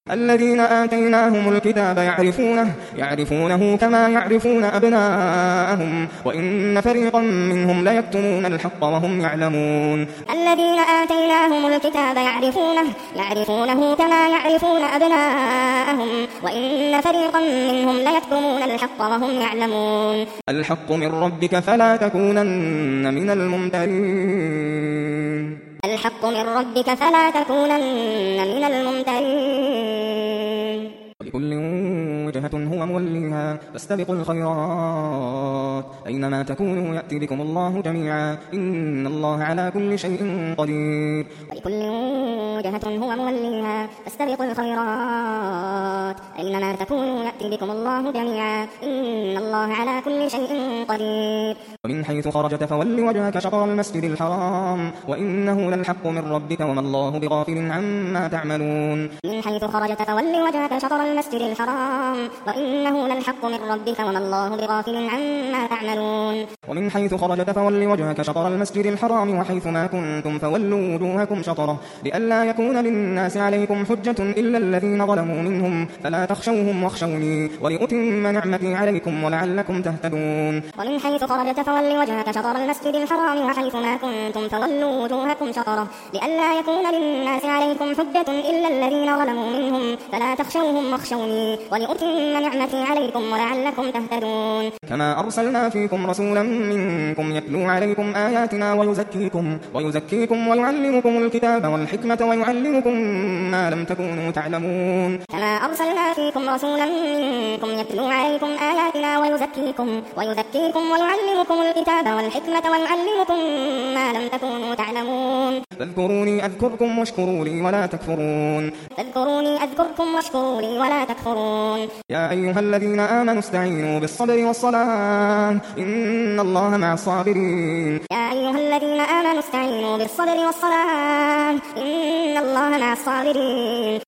الذين آتيناهم الكتاب يعرفونه كما يعرفون أبناءهم وإن فريقا منهم ليكتمون الحق وهم يعلمون. الذين آتيناهم الكتاب يعرفونه كما يعرفون أبناءهم وإن فريقا منهم ليكتمون الحق وهم يعلمون. الحق من ربك فلا تكونن من الممترين. الحق من ربك فلا تكونن من الممترين. ولكل وجهة هو موليها فاستبقوا الخيرات أينما تكونوا يأتي بكم الله جميعا إن الله على كل شيء قدير. ولكل وجهة هو موليها فاستبقوا الخيرات أينما تكونوا يأتي بكم الله جميعا إن الله على كل شيء قدير. ومن حيث خرجت فول وجهك شطر المسجد الحرام وإنه للحق من ربك وما الله بغافل عما تعملون. من حيث خرجت فول وجهك شطر المسجد الحرام وإنه للحق من ربك وما الله بغافل عما تعملون. ومن حيث خرجت فول وجهك شطر المسجد الحرام وحيث ما كنتم فولوا وجوهكم شطره لئلا يكون للناس عليكم حجة إلا الذين ظلموا منهم فلا تخشوهم واخشوني ولأتم نعمتي عليكم ولعلكم تهتدون. ومن حيث خرجت فول وجهك شطر المسجد الحرام وحيث ما كنتم فولوا وجوهكم شطره لئلا يكون للناس عليكم حجة إلا الذين ظلموا منهم فلا تخشوهم واخشوني ولأتم نعمتي عليكم ولعلكم تهتدون. كما أرسلنا فيكم رسولا منكم يتلو عليكم آياتنا ويزكيكم ويعلمكم الكتاب والحكمة ويعلمكم ما لم تكونوا تعلمون. كما أرسلنا فيكم رسولا منكم يتلو عليكم آياتنا ويزكيكم ويعلمكم الكتاب والحكمة ويعلمكم ما لم تكونوا تعلمون. فاذكروني أذكركم واشكروا لي ولا تكفرون. فاذكروني أذكركم واشكروا لي ولا تكفرون. يا أيها الذين آمنوا استعينوا بالصبر والصلاة إن الله مع الصابرين. يا أيها الذين آمنوا استعينوا بالصبر والصلاة إن الله مع الصابرين.